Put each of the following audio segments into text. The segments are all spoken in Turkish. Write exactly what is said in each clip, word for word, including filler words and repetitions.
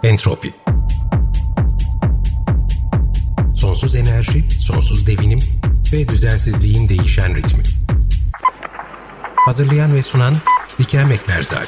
Entropi. Sonsuz enerji, sonsuz devinim ve düzensizliğin değişen ritmi. Hazırlayan ve sunan Bikem Ekberzade.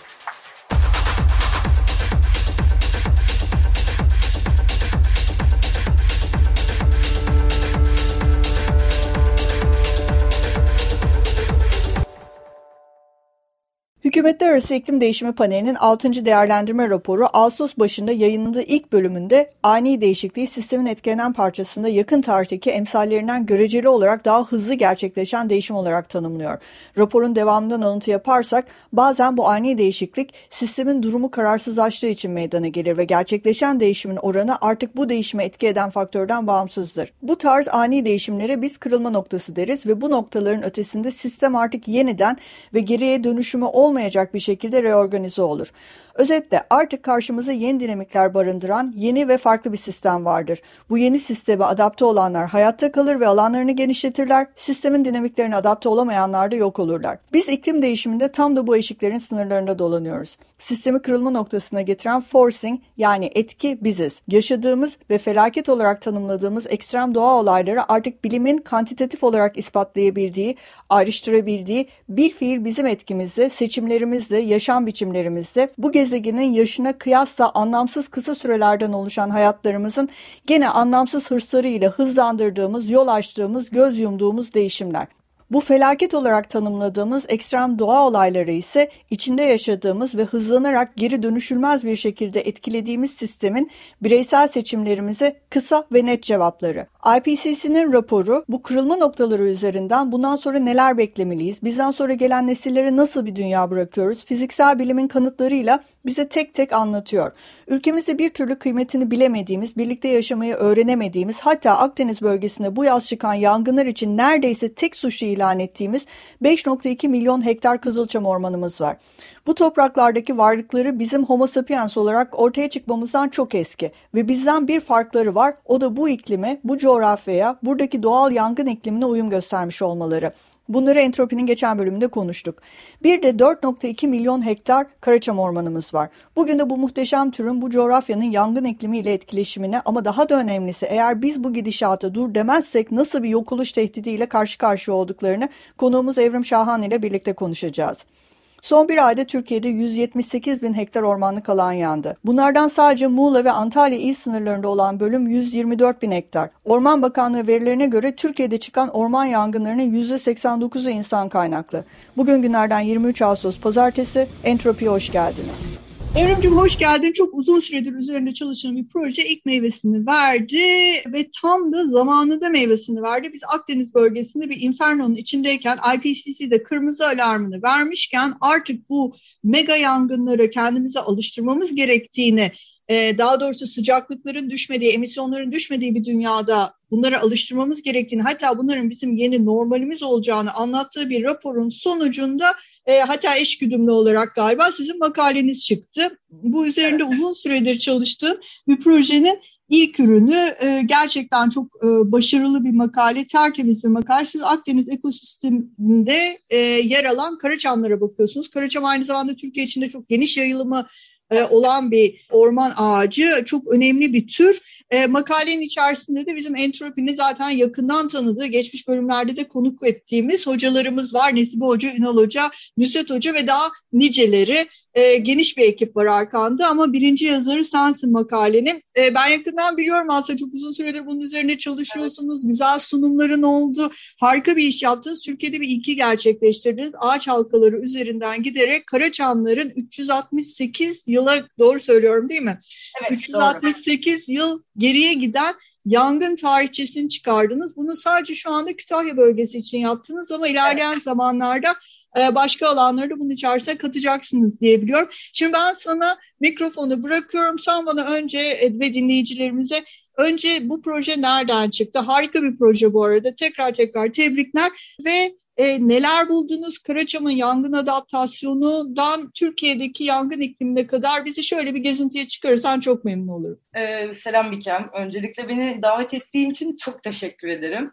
Hükümetler Arası İklim Değişimi Paneli'nin altıncı değerlendirme raporu Ağustos başında yayınlandığı ilk bölümünde ani değişikliği sistemin etkilenen parçasında yakın tarihteki emsallerinden göreceli olarak daha hızlı gerçekleşen değişim olarak tanımlıyor. Raporun devamından alıntı yaparsak bazen bu ani değişiklik sistemin durumu kararsızlaştığı için meydana gelir ve gerçekleşen değişimin oranı artık bu değişime etki eden faktörden bağımsızdır. Bu tarz ani değişimlere biz kırılma noktası deriz ve bu noktaların ötesinde sistem artık yeniden ve geriye dönüşümü olmayan bir şekilde reorganize olur. Özetle artık karşımıza yeni dinamikler barındıran yeni ve farklı bir sistem vardır. Bu yeni sisteme adapte olanlar hayatta kalır ve alanlarını genişletirler. Sistemin dinamiklerine adapte olamayanlar da yok olurlar. Biz iklim değişiminde tam da bu eşiklerin sınırlarında dolanıyoruz. Sistemi kırılma noktasına getiren forcing yani etki biziz. Yaşadığımız ve felaket olarak tanımladığımız ekstrem doğa olayları artık bilimin kantitatif olarak ispatlayabildiği, ayrıştırabildiği bir fiil bizim etkimizle, seçimlerimizle, yaşam biçimlerimizle bu gezegenin yaşına kıyasla anlamsız kısa sürelerden oluşan hayatlarımızın gene anlamsız hırslarıyla hızlandırdığımız, yol açtığımız, göz yumduğumuz değişimler. Bu felaket olarak tanımladığımız ekstrem doğa olayları ise içinde yaşadığımız ve hızlanarak geri dönüşülmez bir şekilde etkilediğimiz sistemin bireysel seçimlerimize kısa ve net cevapları. I P C C'nin raporu bu kırılma noktaları üzerinden bundan sonra neler beklemeliyiz, bizden sonra gelen nesillere nasıl bir dünya bırakıyoruz, fiziksel bilimin kanıtlarıyla bize tek tek anlatıyor. Ülkemizde bir türlü kıymetini bilemediğimiz, birlikte yaşamayı öğrenemediğimiz, hatta Akdeniz bölgesinde bu yaz çıkan yangınlar için neredeyse tek suçlu ilan ettiğimiz beş virgül iki milyon hektar kızılçam ormanımız var. Bu topraklardaki varlıkları bizim Homo sapiens olarak ortaya çıkmamızdan çok eski ve bizden bir farkları var. O da bu iklime, bu coğrafyaya, buradaki doğal yangın iklimine uyum göstermiş olmaları. Bunları Entropi'nin geçen bölümünde konuştuk. Bir de dört virgül iki milyon hektar karaçam ormanımız var. Bugün de bu muhteşem türün bu coğrafyanın yangın iklimiyle etkileşimine ama daha da önemlisi eğer biz bu gidişata dur demezsek nasıl bir yok oluş tehdidiyle karşı karşıya olduklarını konuğumuz Evrim Şahan ile birlikte konuşacağız. Son bir ayda Türkiye'de yüz yetmiş sekiz bin hektar ormanlık alan yandı. Bunlardan sadece Muğla ve Antalya il sınırlarında olan bölüm yüz yirmi dört bin hektar. Orman Bakanlığı verilerine göre Türkiye'de çıkan orman yangınlarının yüzde seksen dokuzu insan kaynaklı. Bugün günlerden yirmi üç Ağustos Pazartesi, Entropi'ye hoş geldiniz. Evrimciğim hoş geldin. Çok uzun süredir üzerinde çalışan bir proje ilk meyvesini verdi ve tam da zamanında meyvesini verdi. Biz Akdeniz bölgesinde bir infernonun içindeyken I P C C'de kırmızı alarmını vermişken artık bu mega yangınlara kendimize alıştırmamız gerektiğini, daha doğrusu sıcaklıkların düşmediği, emisyonların düşmediği bir dünyada bunlara alıştırmamız gerektiğini, hatta bunların bizim yeni normalimiz olacağını anlattığı bir raporun sonucunda e, hatta eşgüdümlü olarak galiba sizin makaleniz çıktı. Bu üzerinde uzun süredir çalıştığım bir projenin ilk ürünü e, gerçekten çok e, başarılı bir makale, tertemiz bir makale. Siz Akdeniz ekosisteminde e, yer alan karaçamlara bakıyorsunuz. Karaçam aynı zamanda Türkiye içinde çok geniş yayılımı olan bir orman ağacı, çok önemli bir tür. E, makalenin içerisinde de bizim Entropi'nin zaten yakından tanıdığı, geçmiş bölümlerde de konuk ettiğimiz hocalarımız var. Nesibe Hoca, Ünal Hoca, Nusret Hoca ve daha niceleri. E, geniş bir ekip var arkanda ama birinci yazarı sensin makalenin. E, ben yakından biliyorum aslında, çok uzun süredir bunun üzerine çalışıyorsunuz. Evet. Güzel sunumların oldu. Harika bir iş yaptınız. Türkiye'de bir ilki gerçekleştirdiniz. Ağaç halkaları üzerinden giderek karaçamların üç yüz altmış sekiz yıla, doğru söylüyorum değil mi? Evet, üç yüz altmış sekiz doğru. Yıl geriye giden yangın tarihçesini çıkardınız. Bunu sadece şu anda Kütahya bölgesi için yaptınız ama ilerleyen evet. zamanlarda başka alanları da bunun içerisine katacaksınız diye biliyorum. Şimdi ben sana mikrofonu bırakıyorum. Sen bana önce ve dinleyicilerimize önce bu proje nereden çıktı? Harika bir proje bu arada. Tekrar tekrar tebrikler ve e, neler buldunuz? Karaçam'ın yangın adaptasyonundan Türkiye'deki yangın iklimine kadar bizi şöyle bir gezintiye çıkarırsan çok memnun olurum. Ee, selam Bikem. Öncelikle beni davet ettiğin için çok teşekkür ederim.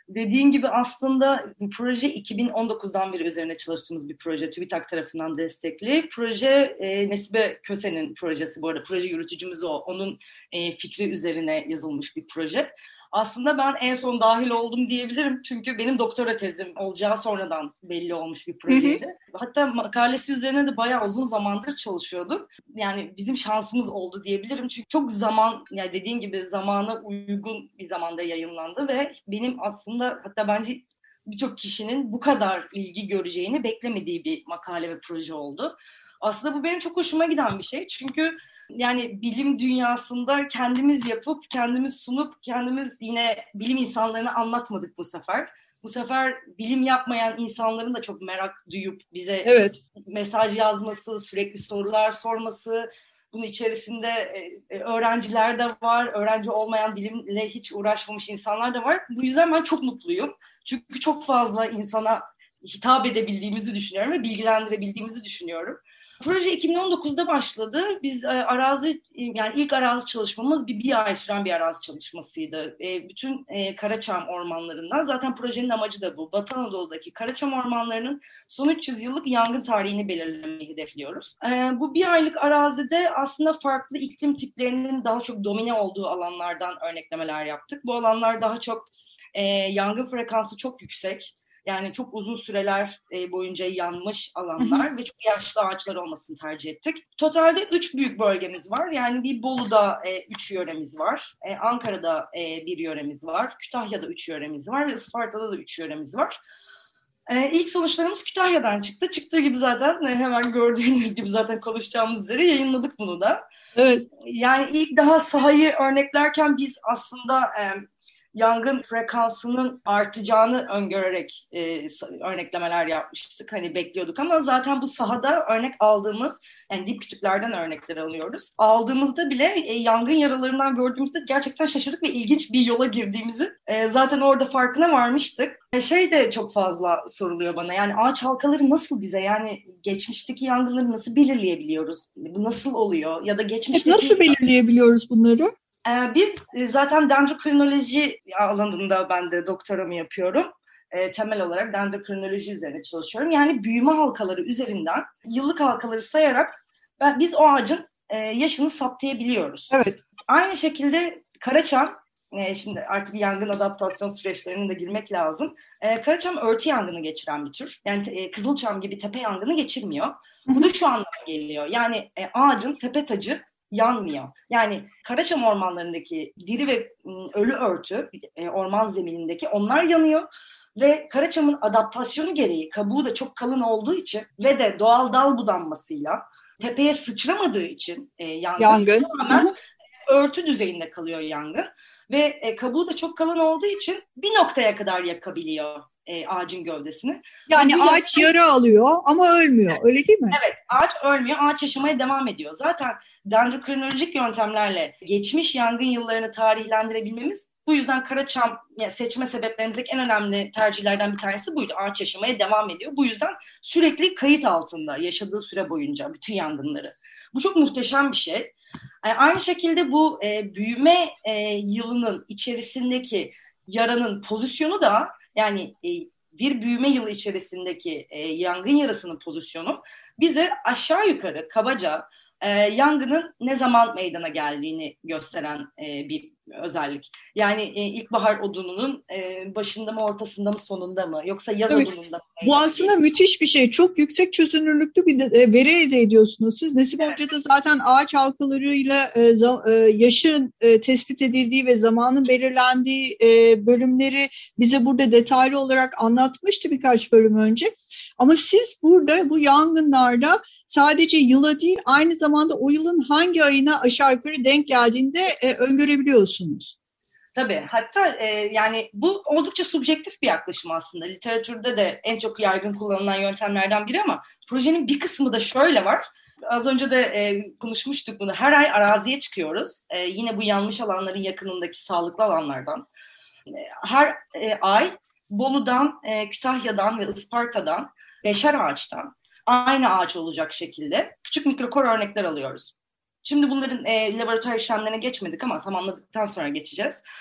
Dediğin gibi aslında bu proje iki bin on dokuzdan beri üzerine çalıştığımız bir proje. TÜBİTAK tarafından destekli. Proje e, Nesibe Köse'nin projesi bu arada. Proje yürütücümüz o. Onun e, fikri üzerine yazılmış bir proje. Aslında ben en son dahil oldum diyebilirim. Çünkü benim doktora tezim olacağı sonradan belli olmuş bir projeydi. Hı hı. Hatta makalesi üzerine de bayağı uzun zamandır çalışıyorduk. Yani bizim şansımız oldu diyebilirim. Çünkü çok zaman, yani dediğin gibi zamana uygun bir zamanda yayınlandı ve benim aslında hatta bence birçok kişinin bu kadar ilgi göreceğini beklemediği bir makale ve proje oldu. Aslında bu benim çok hoşuma giden bir şey. Çünkü yani bilim dünyasında kendimiz yapıp, kendimiz sunup, kendimiz yine bilim insanlarına anlatmadık bu sefer. Bu sefer bilim yapmayan insanların da çok merak duyup bize evet. mesaj yazması, sürekli sorular sorması. Bunun içerisinde öğrenciler de var, öğrenci olmayan, bilimle hiç uğraşmamış insanlar da var. Bu yüzden ben çok mutluyum. Çünkü çok fazla insana hitap edebildiğimizi düşünüyorum ve bilgilendirebildiğimizi düşünüyorum. Proje iki bin on dokuzda başladı. Biz e, arazi, yani ilk arazi çalışmamız bir, bir ay süren bir arazi çalışmasıydı. E, bütün e, Karaçam ormanlarından, zaten projenin amacı da bu. Batı Anadolu'daki Karaçam ormanlarının son üç yüz yıllık yangın tarihini belirlemeyi hedefliyoruz. E, bu bir aylık arazide aslında farklı iklim tiplerinin daha çok domine olduğu alanlardan örneklemeler yaptık. Bu alanlar daha çok e, yangın frekansı çok yüksek. Yani çok uzun süreler boyunca yanmış alanlar hı hı. ve çok yaşlı ağaçlar olmasını tercih ettik. Totalde üç büyük bölgemiz var. Yani bir Bolu'da e, üç yöremiz var. E, Ankara'da e, bir yöremiz var. Kütahya'da üç yöremiz var ve Isparta'da da üç yöremiz var. E, ilk sonuçlarımız Kütahya'dan çıktı. Çıktığı gibi zaten e, hemen gördüğünüz gibi zaten konuşacağımız üzere yayınladık bunu da. Evet. Yani ilk daha sahayı örneklerken biz aslında... E, yangın frekansının artacağını öngörerek e, örneklemeler yapmıştık. Hani bekliyorduk ama zaten bu sahada örnek aldığımız, yani dip kütüklerden örnekler alıyoruz. Aldığımızda bile e, yangın yaralarından gördüğümüzde gerçekten şaşırdık ve ilginç bir yola girdiğimizi e, zaten orada farkına varmıştık. E, şey de çok fazla soruluyor bana, yani ağaç halkaları nasıl bize, yani geçmişteki yangınları nasıl belirleyebiliyoruz? Bu nasıl oluyor? Ya da geçmişteki... Nasıl belirleyebiliyoruz bunları? Biz zaten dendrokrinoloji alanında ben de doktoramı yapıyorum. E, temel olarak dendrokrinoloji üzerine çalışıyorum. Yani büyüme halkaları üzerinden yıllık halkaları sayarak ben, biz o ağacın e, yaşını saptayabiliyoruz. Evet. Aynı şekilde Karaçam, e, şimdi artık yangın adaptasyon süreçlerine de girmek lazım. E, Karaçam örtü yangını geçiren bir tür. Yani e, Kızılçam gibi tepe yangını geçirmiyor. Hı hı. Bu da şu anlama geliyor. Yani e, ağacın tepe tacı yanmıyor. Yani Karaçam ormanlarındaki diri ve ölü örtü, orman zeminindeki onlar yanıyor ve Karaçam'ın adaptasyonu gereği kabuğu da çok kalın olduğu için ve de doğal dal budanmasıyla tepeye sıçramadığı için e, yangın, yangın tamamen örtü düzeyinde kalıyor yangın ve e, kabuğu da çok kalın olduğu için bir noktaya kadar yakabiliyor E, ağacın gövdesini. Yani bu ağaç yara alıyor ama ölmüyor. Evet. Öyle değil mi? Evet. Ağaç ölmüyor. Ağaç yaşamaya devam ediyor. Zaten dendrokrinolojik yöntemlerle geçmiş yangın yıllarını tarihlendirebilmemiz, bu yüzden Karaçam yani seçme sebeplerimizdeki en önemli tercihlerden bir tanesi buydu. Ağaç yaşamaya devam ediyor. Bu yüzden sürekli kayıt altında yaşadığı süre boyunca bütün yangınları. Bu çok muhteşem bir şey. Yani aynı şekilde bu e, büyüme e, yılının içerisindeki yaranın pozisyonu da, yani e, bir büyüme yılı içerisindeki e, yangın yarasının pozisyonu bize aşağı yukarı kabaca e, yangının ne zaman meydana geldiğini gösteren e, bir özellik. Yani e, ilkbahar odununun e, başında mı, ortasında mı, sonunda mı, yoksa yaz evet. odununda mı? Bu aslında değil. Müthiş bir şey. Çok yüksek çözünürlüklü bir de, veri elde ediyorsunuz. Siz Nesibe evet. Hoca da zaten ağaç halkalarıyla e, za, e, yaşın e, tespit edildiği ve zamanın belirlendiği e, bölümleri bize burada detaylı olarak anlatmıştı birkaç bölüm önce. Ama siz burada bu yangınlarda sadece yıla değil, aynı zamanda o yılın hangi ayına aşağı yukarı denk geldiğini de e, öngörebiliyorsunuz. Tabii. Hatta e, yani bu oldukça subjektif bir yaklaşım aslında. Literatürde de en çok yaygın kullanılan yöntemlerden biri ama projenin bir kısmı da şöyle var. Az önce de e, konuşmuştuk bunu. Her ay araziye çıkıyoruz. E, yine bu yanmış alanların yakınındaki sağlıklı alanlardan. E, her e, ay Bolu'dan, e, Kütahya'dan ve Isparta'dan beşer ağaçtan aynı ağaç olacak şekilde küçük mikrokor örnekler alıyoruz. Şimdi bunların e, laboratuvar işlemlerine geçmedik ama tamamladıktan sonra geçeceğiz.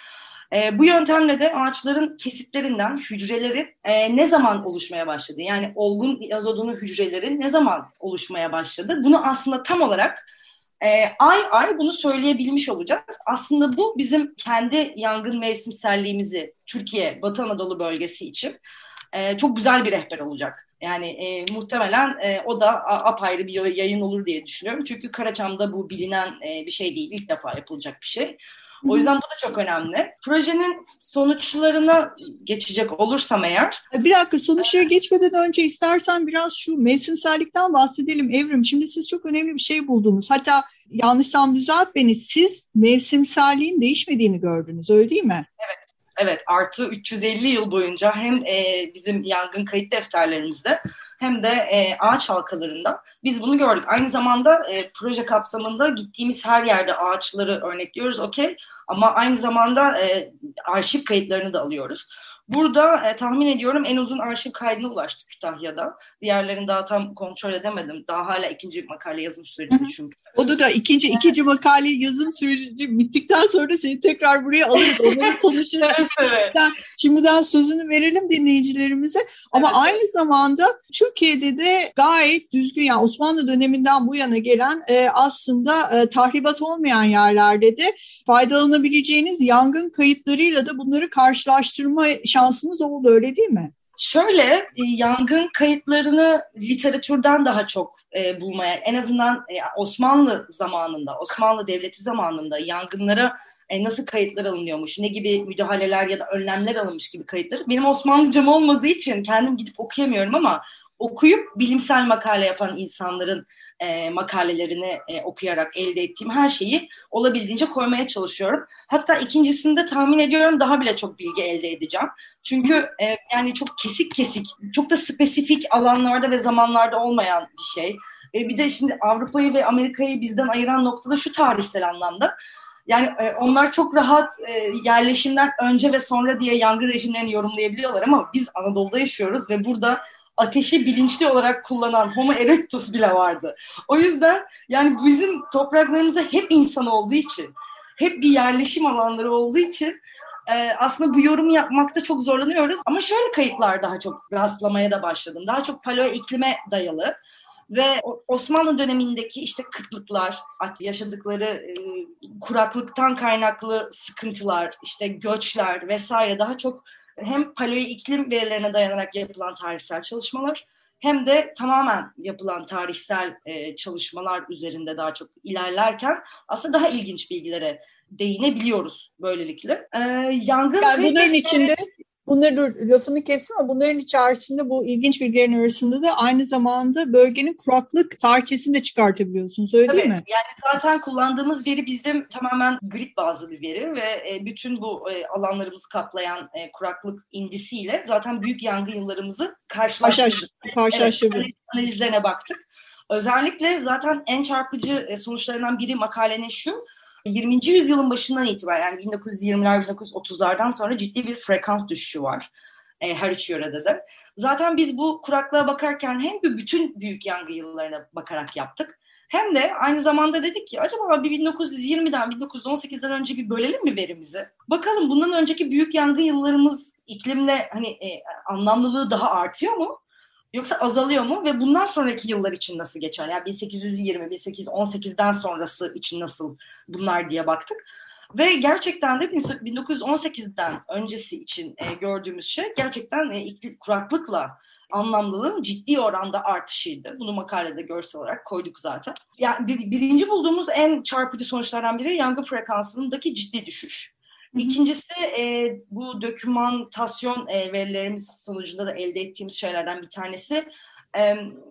E, bu yöntemle de ağaçların kesitlerinden hücrelerin e, ne zaman oluşmaya başladı? Yani olgun yazodunu hücrelerin ne zaman oluşmaya başladı? Bunu aslında tam olarak e, ay ay bunu söyleyebilmiş olacağız. Aslında bu bizim kendi yangın mevsimselliğimizi Türkiye, Batı Anadolu bölgesi için e, çok güzel bir rehber olacak. Yani e, muhtemelen e, o da apayrı bir yayın olur diye düşünüyorum. Çünkü Karaçam'da bu bilinen e, bir şey değil. İlk defa yapılacak bir şey. O yüzden bu da çok önemli. Projenin sonuçlarına geçecek olursam eğer... Bir dakika, sonuçlara geçmeden önce istersen biraz şu mevsimsellikten bahsedelim Evrim. Şimdi siz çok önemli bir şey buldunuz. Hatta yanlışsam düzelt beni, siz mevsimselliğin değişmediğini gördünüz, öyle değil mi? Evet. Evet, artı üç yüz elli yıl boyunca hem e, bizim yangın kayıt defterlerimizde hem de e, ağaç halkalarında biz bunu gördük. Aynı zamanda e, proje kapsamında gittiğimiz her yerde ağaçları örnekliyoruz, okey. Ama aynı zamanda e, arşiv kayıtlarını da alıyoruz. Burada e, tahmin ediyorum en uzun arşiv kaydına ulaştık Kütahya'da. Diğerlerini daha tam kontrol edemedim. Daha hala ikinci makale yazım süreci çünkü. O da da ikinci evet. ikinci makale yazım süreci bittikten sonra seni tekrar buraya alırız. Onların sonuçları evet, evet. şimdiden, şimdiden sözünü verelim dinleyicilerimize. Ama evet, aynı evet. zamanda Türkiye'de de gayet düzgün, yani Osmanlı döneminden bu yana gelen e, aslında e, tahribat olmayan yerlerde de faydalanabileceğiniz yangın kayıtlarıyla da bunları karşılaştırma şansımız oldu, öyle değil mi? Şöyle, yangın kayıtlarını literatürden daha çok e, bulmaya, en azından e, Osmanlı zamanında, Osmanlı Devleti zamanında yangınlara e, nasıl kayıtlar alınıyormuş, ne gibi müdahaleler ya da önlemler alınmış gibi kayıtları. Benim Osmanlıcam olmadığı için kendim gidip okuyamıyorum ama okuyup bilimsel makale yapan insanların e, makalelerini e, okuyarak elde ettiğim her şeyi olabildiğince koymaya çalışıyorum. Hatta ikincisinde tahmin ediyorum daha bile çok bilgi elde edeceğim. Çünkü e, yani çok kesik kesik, çok da spesifik alanlarda ve zamanlarda olmayan bir şey. E, bir de şimdi Avrupa'yı ve Amerika'yı bizden ayıran noktada şu tarihsel anlamda. Yani e, onlar çok rahat e, yerleşimden önce ve sonra diye yangın rejimlerini yorumlayabiliyorlar ama biz Anadolu'da yaşıyoruz ve burada ateşi bilinçli olarak kullanan Homo erectus bile vardı. O yüzden yani bizim topraklarımızda hep insan olduğu için, hep bir yerleşim alanları olduğu için e, aslında bu yorumu yapmakta çok zorlanıyoruz. Ama şöyle kayıtlar daha çok rastlamaya da başladım. Daha çok paleo iklime dayalı ve Osmanlı dönemindeki işte kıtlıklar, yaşadıkları e, kuraklıktan kaynaklı sıkıntılar, işte göçler vesaire daha çok hem paleo iklim verilerine dayanarak yapılan tarihsel çalışmalar hem de tamamen yapılan tarihsel e, çalışmalar üzerinde daha çok ilerlerken aslında daha ilginç bilgilere değinebiliyoruz böylelikle. E, yangın yani bunların içinde bunları dur, lafını kestim ama bunların içerisinde bu ilginç bilgilerin arasında da aynı zamanda bölgenin kuraklık tarihçesini de çıkartabiliyorsunuz, öyle Tabii, değil mi? Yani zaten kullandığımız veri bizim tamamen grid bazlı bir veri ve e, bütün bu e, alanlarımızı kaplayan e, kuraklık indisiyle zaten büyük yangın yıllarımızı karşılaştırdık. Karşılaştırdık. Evet, analizlerine baktık. Özellikle zaten en çarpıcı e, sonuçlarından biri makalenin şu: yirminci yüzyılın başından itibaren yani bin dokuz yüz yirmiler bin dokuz yüz otuzlardan sonra ciddi bir frekans düşüşü var e, her üç yörede de. Zaten biz bu kuraklığa bakarken hem de bütün büyük yangın yıllarına bakarak yaptık. Hem de aynı zamanda dedik ki acaba bin dokuz yüz yirmiden bin dokuz yüz on sekizden önce bir bölelim mi verimizi? Bakalım bundan önceki büyük yangın yıllarımız iklimle hani e, anlamlılığı daha artıyor mu? Yoksa azalıyor mu ve bundan sonraki yıllar için nasıl geçer? Yani bin sekiz yüz yirmi, bin sekiz yüz on sekizden sonrası için nasıl bunlar diye baktık. Ve gerçekten de bin dokuz yüz on sekizden öncesi için e, gördüğümüz şey gerçekten e, iklim, kuraklıkla anlamlılığın ciddi oranda artışıydı. Bunu makalede görsel olarak koyduk zaten. Yani bir, birinci bulduğumuz en çarpıcı sonuçlardan biri yangın frekansındaki ciddi düşüş. İkincisi e, bu dokümantasyon e, verilerimiz sonucunda da elde ettiğimiz şeylerden bir tanesi. E,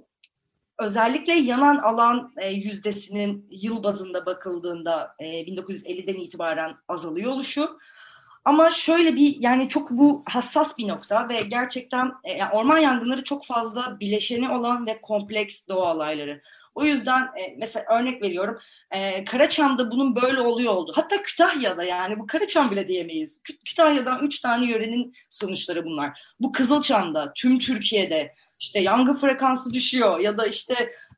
özellikle yanan alan e, yüzdesinin yıl bazında bakıldığında e, bin dokuz yüz elliden itibaren azalıyor oluşu. Ama şöyle bir yani çok bu hassas bir nokta ve gerçekten e, yani orman yangınları çok fazla bileşeni olan ve kompleks doğa olayları. O yüzden e, mesela örnek veriyorum e, Karaçam'da bunun böyle oluyor oldu. Hatta Kütahya'da yani bu Karaçam bile diyemeyiz. Kü- Kütahya'dan üç tane yörenin sonuçları bunlar. Bu Kızılçam'da, tüm Türkiye'de işte yangın frekansı düşüyor ya da işte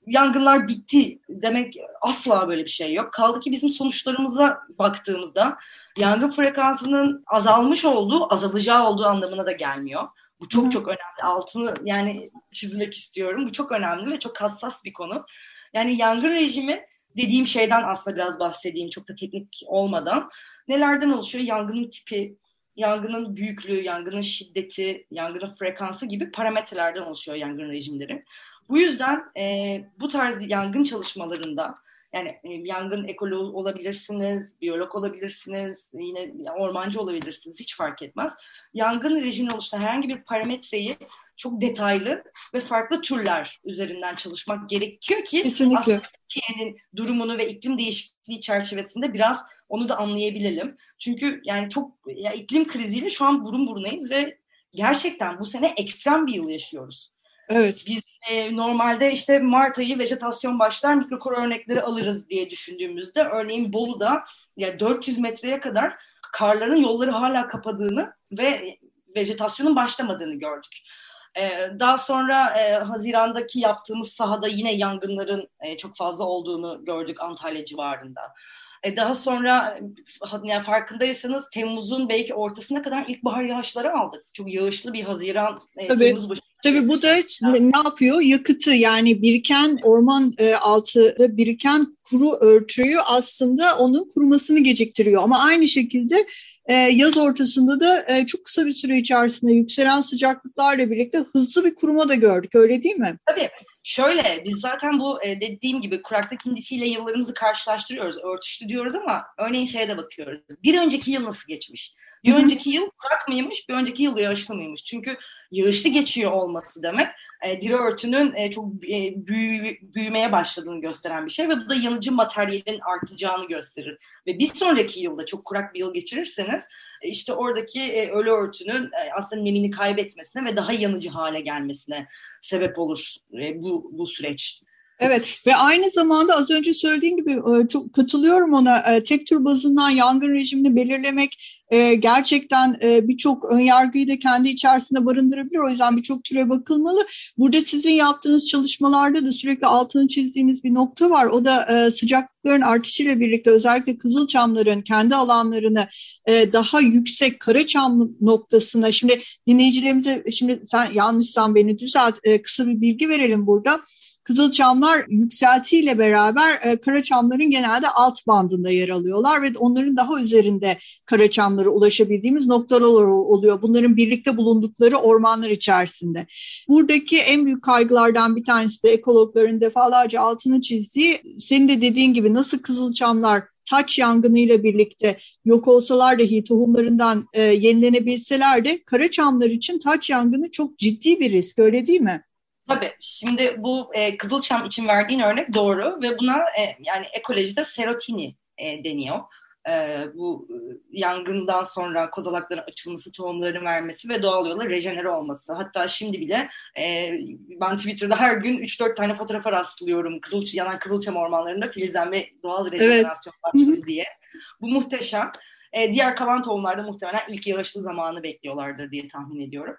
yangınlar bitti demek asla böyle bir şey yok. Kaldı ki bizim sonuçlarımıza baktığımızda yangın frekansının azalmış olduğu, azalacağı olduğu anlamına da gelmiyor. Bu çok çok önemli. Altını yani çizmek istiyorum. Bu çok önemli ve çok hassas bir konu. Yani yangın rejimi dediğim şeyden aslında biraz bahsedeyim çok da teknik olmadan. Nelerden oluşuyor? Yangının tipi, yangının büyüklüğü, yangının şiddeti, yangının frekansı gibi parametrelerden oluşuyor yangın rejimleri. Bu yüzden e, bu tarz yangın çalışmalarında yani e, yangın ekoloğu olabilirsiniz, biyolog olabilirsiniz, yine ormancı olabilirsiniz, hiç fark etmez. Yangın rejimini oluşturan herhangi bir parametreyi çok detaylı ve farklı türler üzerinden çalışmak gerekiyor ki kesinlikle aslında Türkiye'nin durumunu ve iklim değişikliği çerçevesinde biraz onu da anlayabilelim. Çünkü yani çok ya iklim kriziyle şu an burun burunayız ve gerçekten bu sene ekstrem bir yıl yaşıyoruz. Evet. Biz e, normalde işte Mart ayı vejetasyon başlar, mikrokor örnekleri alırız diye düşündüğümüzde örneğin Bolu'da ya dört yüz metreye kadar karların yolları hala kapadığını ve vejetasyonun başlamadığını gördük. Ee, daha sonra e, Haziran'daki yaptığımız sahada yine yangınların e, çok fazla olduğunu gördük Antalya civarında. E, daha sonra yani farkındaysanız Temmuz'un belki ortasına kadar ilkbahar yağışları aldık. Çok yağışlı bir Haziran, e, Tabii. Temmuz başı. Tabii bu da ne yapıyor? Yakıtı yani biriken orman e, altıda biriken kuru örtüyü aslında onun kurumasını geciktiriyor. Ama aynı şekilde e, yaz ortasında da e, çok kısa bir süre içerisinde yükselen sıcaklıklarla birlikte hızlı bir kuruma da gördük. Öyle değil mi? Tabii. Şöyle biz zaten bu e, dediğim gibi kuraklık indisiyle yıllarımızı karşılaştırıyoruz. Örtüştü diyoruz ama örneğin şeye de bakıyoruz. Bir önceki yıl nasıl geçmiş? Bir Hı-hı. önceki yıl kurak mıymış, bir önceki yıl yağışlı mıymış? Çünkü yağışlı geçiyor olması demek e, diri örtünün e, çok e, büyü, büyümeye başladığını gösteren bir şey ve bu da yanıcı materyalin artacağını gösterir. Ve bir sonraki yılda çok kurak bir yıl geçirirseniz e, işte oradaki e, ölü örtünün e, aslında nemini kaybetmesine ve daha yanıcı hale gelmesine sebep olur e, bu, bu süreç. Evet ve aynı zamanda az önce söylediğin gibi çok katılıyorum ona. Tek tür bazından yangın rejimini belirlemek gerçekten birçok önyargıyı da kendi içerisinde barındırabilir. O yüzden birçok türe bakılmalı. Burada sizin yaptığınız çalışmalarda da sürekli altını çizdiğiniz bir nokta var. O da sıcaklıkların artışıyla birlikte özellikle Kızılçamların kendi alanlarını daha yüksek Karaçam noktasına, şimdi dinleyicilerimize, şimdi sen yanlışsan beni düzelt, kısa bir bilgi verelim burada. Kızılçamlar yükseltiyle beraber e, Karaçamların genelde alt bandında yer alıyorlar ve onların daha üzerinde Karaçamlara ulaşabildiğimiz noktalar oluyor. Bunların birlikte bulundukları ormanlar içerisinde. Buradaki en büyük kaygılardan bir tanesi de ekologların defalarca altını çizdiği, senin de dediğin gibi nasıl Kızılçamlar taç yangınıyla birlikte yok olsalar dahi tohumlarından e, yenilenebilseler de Karaçamlar için taç yangını çok ciddi bir risk, öyle değil mi? Tabii. Şimdi bu e, Kızılçam için verdiğin örnek doğru ve buna e, yani ekolojide serotini e, deniyor. E, bu e, yangından sonra kozalakların açılması, tohumların vermesi ve doğal yolla rejenere olması. Hatta şimdi bile e, ben Twitter'da her gün üç dört tane fotoğrafa rastlıyorum. Kızılç, yanan Kızılçam ormanlarında filizlenme, doğal rejenerasyon evet. başladı diye. Bu muhteşem. E, diğer kalan tohumlarda muhtemelen ilk yağışlı zamanı bekliyorlardır diye tahmin ediyorum.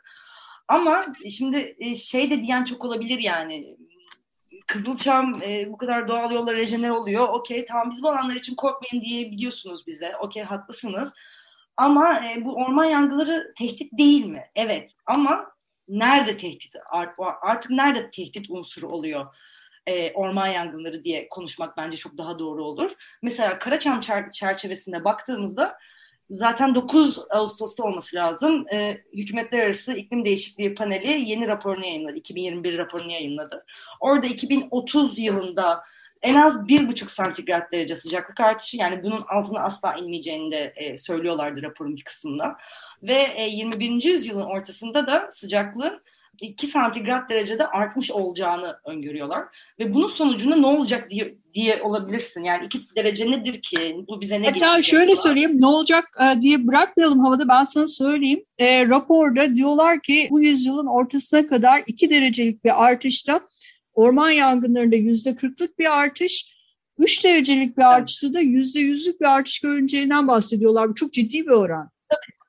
Ama şimdi şey de diyen çok olabilir yani. Kızılçam e, bu kadar doğal yolla rejener oluyor. Okey tamam biz bu alanlar için korkmayın diyebiliyorsunuz bize. Okey haklısınız. Ama e, bu orman yangınları tehdit değil mi? Evet ama nerede tehdit? Artık nerede tehdit unsuru oluyor? E, orman yangınları diye konuşmak bence çok daha doğru olur. Mesela Karaçam çer- çerçevesinde baktığımızda zaten dokuz Ağustos'ta olması lazım. Ee, Hükümetler Arası İklim Değişikliği Paneli yeni raporunu yayınladı. iki bin yirmi bir raporunu yayınladı. Orada iki bin otuz yılında en az bir buçuk santigrat derece sıcaklık artışı, yani bunun altına asla inmeyeceğini de e, söylüyorlardı raporun bir kısmında. Ve e, yirmi birinci yüzyılın ortasında da sıcaklığın iki santigrat derecede artmış olacağını öngörüyorlar. Ve bunun sonucunda ne olacak diye, diye olabilirsin. Yani iki derece nedir ki? Bu bize ne getirecek? Hatta şöyle söyleyeyim, ne olacak e, diye bırakmayalım havada, ben sana söyleyeyim. E, raporda diyorlar ki bu yüzyılın ortasına kadar iki derecelik bir artışta orman yangınlarında yüzde kırklık bir artış, üç derecelik bir artışta da yüzde yüzlük bir artış görüneceğinden bahsediyorlar. Bu çok ciddi bir oran. Tabii.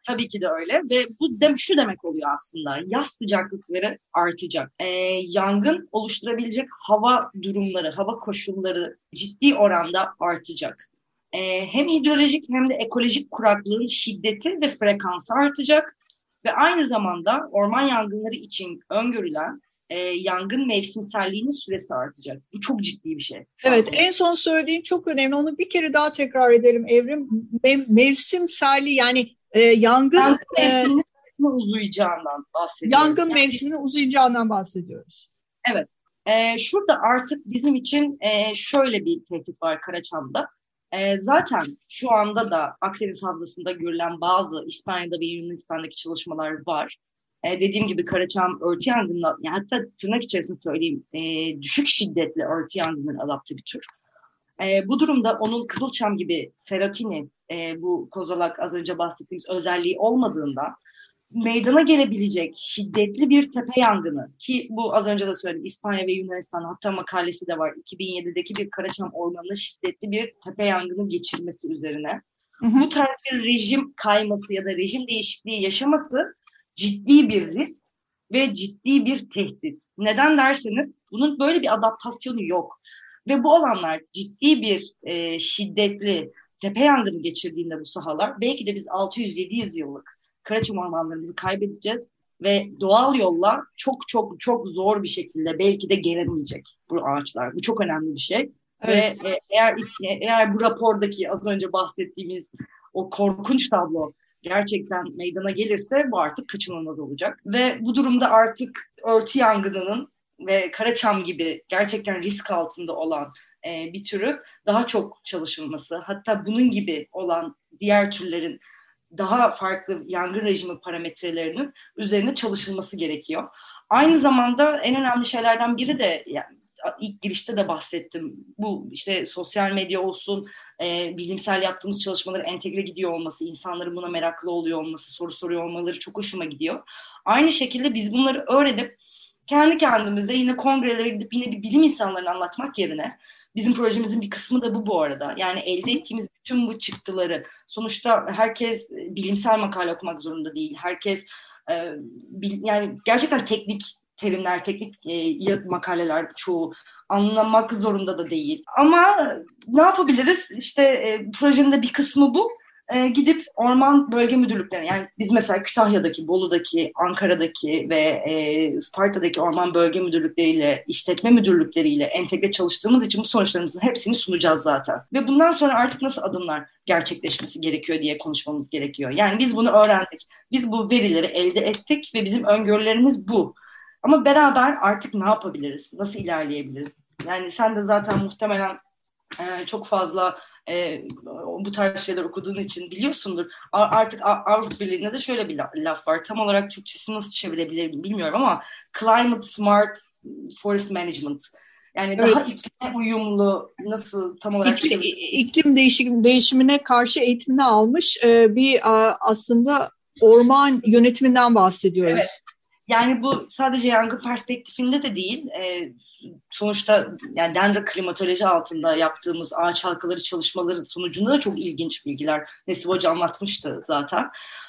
Tabii ki de öyle ve bu de, şu demek oluyor aslında, yaz sıcaklıkları artacak. Ee, yangın oluşturabilecek hava durumları, hava koşulları ciddi oranda artacak. Ee, hem hidrolojik hem de ekolojik kuraklığın şiddeti ve frekansı artacak ve aynı zamanda orman yangınları için öngörülen e, yangın mevsimselliğinin süresi artacak. Bu çok ciddi bir şey. Evet, en son söylediğin çok önemli. Onu bir kere daha tekrar edelim Evrim. Mev- mevsimselliği yani e, yangın yangın e, mevsiminin uzayacağından bahsediyoruz. Yangın yani, mevsiminin uzayacağından bahsediyoruz. Evet. E, şurada artık bizim için e, şöyle bir tehdit var Karaçam'da. E, zaten şu anda da Akdeniz Havzası'nda görülen bazı İspanya'da ve Yunanistan'daki çalışmalar var. E, dediğim gibi Karaçam örtü yangınına, yani hatta tırnak içerisinde söyleyeyim, e, düşük şiddetli örtü yangınına adapte bir tür. E, bu durumda onun Kızılçam gibi serotini, e, bu kozalak az önce bahsettiğimiz özelliği olmadığında meydana gelebilecek şiddetli bir tepe yangını, ki bu az önce de söyledim, İspanya ve Yunanistan, hatta makalesi de var, iki bin yedideki bir Karaçam Ormanı'nın şiddetli bir tepe yangını geçirmesi üzerine. Hı hı. Bu tarz bir rejim kayması ya da rejim değişikliği yaşaması ciddi bir risk ve ciddi bir tehdit. Neden derseniz bunun böyle bir adaptasyonu yok. Ve bu alanlar ciddi bir e, şiddetli tepe yangını geçirdiğinde bu sahalar, belki de biz altı yüz yedi yüz yıllık Karaçam ormanlarımızı kaybedeceğiz ve doğal yolla çok çok çok zor bir şekilde belki de gelemeyecek bu ağaçlar. Bu çok önemli bir şey. Evet. Ve eğer eğer bu rapordaki az önce bahsettiğimiz o korkunç tablo gerçekten meydana gelirse bu artık kaçınılmaz olacak. Ve bu durumda artık örtü yangınının ve Karaçam gibi gerçekten risk altında olan e, bir türü daha çok çalışılması, hatta bunun gibi olan diğer türlerin daha farklı yangın rejimi parametrelerinin üzerine çalışılması gerekiyor. Aynı zamanda en önemli şeylerden biri de, yani ilk girişte de bahsettim, bu işte sosyal medya olsun, e, bilimsel yaptığımız çalışmaları entegre gidiyor olması, insanların buna meraklı oluyor olması, soru soruyor olmaları çok hoşuma gidiyor. Aynı şekilde biz bunları öğrenip kendi kendimize yine kongrelere gidip yine bir bilim insanlarına anlatmak yerine, bizim projemizin bir kısmı da bu bu arada. Yani elde ettiğimiz bütün bu çıktıları, sonuçta herkes bilimsel makale okumak zorunda değil. Herkes e, bil, yani gerçekten teknik terimler, teknik e, makaleler çoğu anlamak zorunda da değil. Ama ne yapabiliriz? İşte e, projenin de bir kısmı bu. E, gidip orman bölge müdürlüklerine, yani biz mesela Kütahya'daki, Bolu'daki, Ankara'daki ve e, Sparta'daki orman bölge müdürlükleriyle, işletme müdürlükleriyle entegre çalıştığımız için bu sonuçlarımızın hepsini sunacağız zaten. Ve bundan sonra artık nasıl adımlar gerçekleşmesi gerekiyor diye konuşmamız gerekiyor. Yani biz bunu öğrendik, biz bu verileri elde ettik ve bizim öngörülerimiz bu. Ama beraber artık ne yapabiliriz, nasıl ilerleyebiliriz? Yani sen de zaten muhtemelen Ee, çok fazla e, bu tarz şeyler okuduğun için biliyorsundur. A- artık A- Avrupa Birliği'nde de şöyle bir la- laf var. Tam olarak Türkçesi nasıl çevirebilirim bilmiyorum ama Climate Smart Forest Management. Yani evet, daha iklime uyumlu, nasıl tam olarak İklim, iklim değişim, değişimine karşı eğitimini almış e, bir a, aslında orman yönetiminden bahsediyoruz. Evet. Yani bu sadece yangın perspektifinde de değil, e, sonuçta yani dendroklimatoloji altında yaptığımız ağaç halkaları çalışmaları sonucunda da çok ilginç bilgiler Nesibe Hoca anlatmıştı zaten.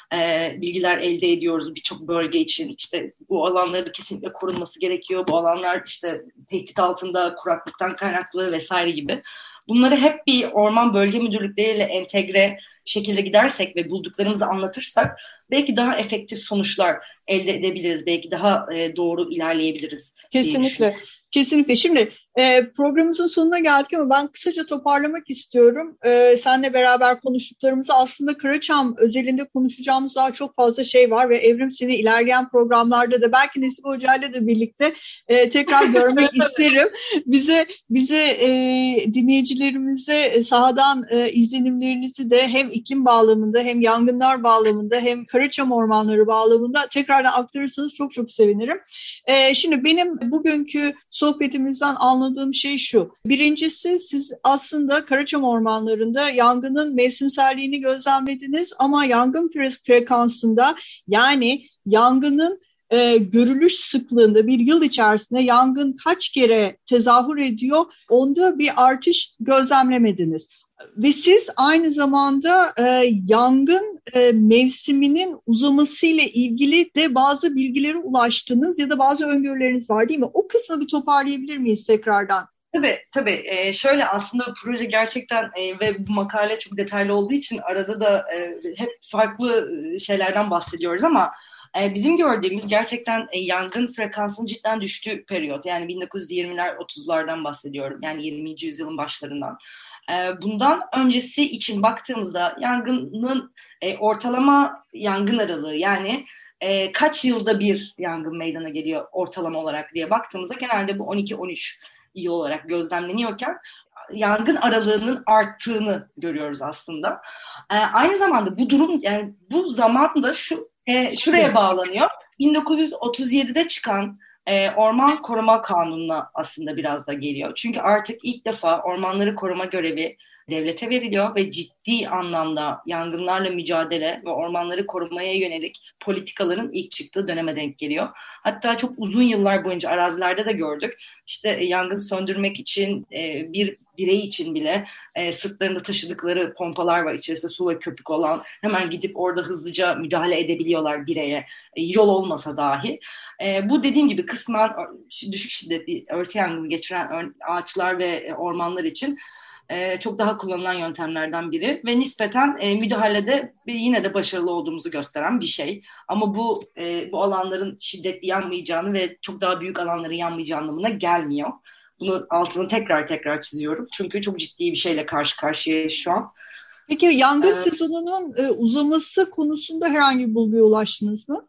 E, bilgiler elde ediyoruz birçok bölge için. İşte bu alanların kesinlikle korunması gerekiyor. Bu alanlar işte tehdit altında, kuraklıktan kaynaklı vesaire gibi. Bunları hep bir orman bölge müdürlükleriyle entegre şekilde gidersek ve bulduklarımızı anlatırsak belki daha efektif sonuçlar elde edebiliriz. Belki daha e, doğru ilerleyebiliriz. Kesinlikle. Kesinlikle. Şimdi e, programımızın sonuna geldik ama ben kısaca toparlamak istiyorum. E, seninle beraber konuştuklarımızı, aslında Karaçam özelinde konuşacağımız daha çok fazla şey var ve Evrim, seni ilerleyen programlarda da belki Nesibe Hoca'yla da birlikte e, tekrar görmek isterim. Bize bize e, dinleyicilerimize sahadan e, izlenimlerinizi de hem iklim bağlamında hem yangınlar bağlamında hem Karaçam ormanları bağlamında tekrardan aktarırsanız çok çok sevinirim. E, şimdi benim bugünkü sohbetimizden anladığım şey şu. Birincisi, siz aslında Karaçam ormanlarında yangının mevsimselliğini gözlemlediniz ama yangın frekansında, yani yangının e, görülüş sıklığında bir yıl içerisinde yangın kaç kere tezahür ediyor, onda bir artış gözlemlemediniz. Ve siz aynı zamanda e, yangın e, mevsiminin uzamasıyla ilgili de bazı bilgilere ulaştınız ya da bazı öngörüleriniz var değil mi? O kısmı bir toparlayabilir miyiz tekrardan? Tabii tabii. Ee, şöyle aslında proje gerçekten e, ve bu makale çok detaylı olduğu için arada da e, hep farklı şeylerden bahsediyoruz ama e, bizim gördüğümüz gerçekten e, yangın frekansının cidden düştüğü periyot. Yani bin dokuz yüz yirmiler otuzlardan bahsediyorum. Yani yirminci yüzyılın başlarından. E, bundan öncesi için baktığımızda yangının e, ortalama yangın aralığı yani e, kaç yılda bir yangın meydana geliyor ortalama olarak diye baktığımızda genelde bu on iki on üç yıl olarak gözlemleniyorken yangın aralığının arttığını görüyoruz aslında. Ee, aynı zamanda bu durum yani bu zaman da şu e, şuraya bağlanıyor. bin dokuz yüz otuz yedide çıkan e, Orman Koruma Kanunu'na aslında biraz da geliyor. Çünkü artık ilk defa ormanları koruma görevi devlete veriliyor ve ciddi anlamda yangınlarla mücadele ve ormanları korumaya yönelik politikaların ilk çıktığı döneme denk geliyor. Hatta çok uzun yıllar boyunca arazilerde de gördük. İşte e, yangın söndürmek için e, bir birey için bile e, sırtlarında taşıdıkları pompalar var. İçerisinde su ve köpük olan. Hemen gidip orada hızlıca müdahale edebiliyorlar bireye. E, yol olmasa dahi. E, bu dediğim gibi kısmen düşük şiddetli örtü yangını geçiren ağaçlar ve ormanlar için Ee, çok daha kullanılan yöntemlerden biri ve nispeten e, müdahalede yine de başarılı olduğumuzu gösteren bir şey. Ama bu e, bu alanların şiddetli yanmayacağını ve çok daha büyük alanların yanmayacağı anlamına gelmiyor. Bunu altını tekrar tekrar çiziyorum. Çünkü çok ciddi bir şeyle karşı karşıyayız şu an. Peki yangın ee, sezonunun e, uzaması konusunda herhangi bir bulguya ulaştınız mı?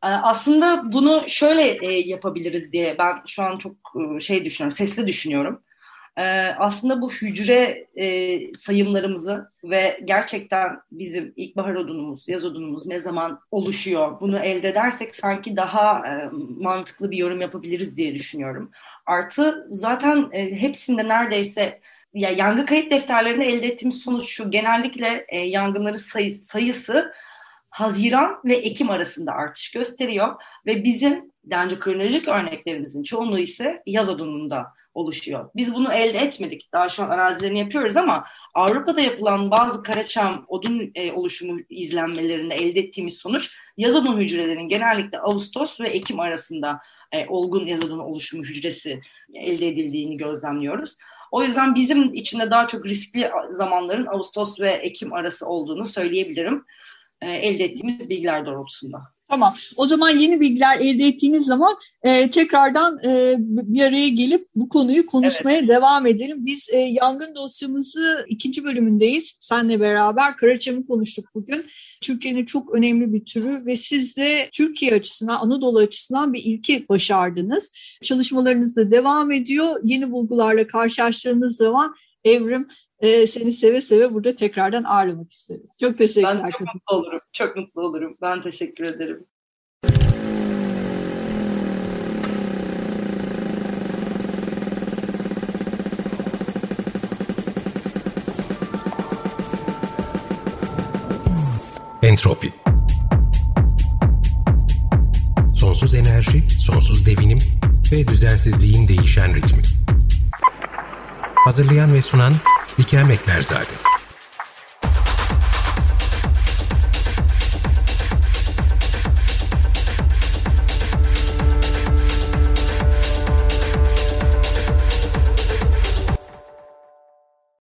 Aslında bunu şöyle e, yapabiliriz diye ben şu an çok e, şey düşünüyorum, sesli düşünüyorum. Ee, aslında bu hücre e, sayımlarımızı ve gerçekten bizim ilkbahar odunumuz, yaz odunumuz ne zaman oluşuyor bunu elde edersek sanki daha e, mantıklı bir yorum yapabiliriz diye düşünüyorum. Artı zaten e, hepsinde neredeyse ya yangın kayıt defterlerinde elde ettiğimiz sonuç şu: genellikle e, yangınların sayı, sayısı Haziran ve Ekim arasında artış gösteriyor ve bizim dendrokronolojik örneklerimizin çoğunluğu ise yaz odununda oluşuyor. Biz bunu elde etmedik. Daha şu an arazilerini yapıyoruz ama Avrupa'da yapılan bazı karaçam odun e, oluşumu izlenmelerinde elde ettiğimiz sonuç yaz odun hücrelerinin genellikle Ağustos ve Ekim arasında e, olgun yaz odun oluşumu hücresi elde edildiğini gözlemliyoruz. O yüzden bizim içinde daha çok riskli zamanların Ağustos ve Ekim arası olduğunu söyleyebilirim. E, elde ettiğimiz bilgiler doğrultusunda. Tamam. O zaman yeni bilgiler elde ettiğiniz zaman e, tekrardan e, bir araya gelip bu konuyu konuşmaya evet. devam edelim. Biz e, yangın dosyamızı ikinci bölümündeyiz. Seninle beraber Karaçam'ı konuştuk bugün. Türkiye'nin çok önemli bir türü ve siz de Türkiye açısından, Anadolu açısından bir ilki başardınız. Çalışmalarınız da devam ediyor. Yeni bulgularla karşılaştığınız zaman Evrim, Ee, seni seve seve burada tekrardan ağırlamak isteriz. Çok teşekkürler. Ben çok mutlu olurum. Çok mutlu olurum. Ben teşekkür ederim. Entropi. Sonsuz enerji, sonsuz devinim ve düzensizliğin değişen ritmi. Hazırlayan ve sunan Bikem Ekberzade.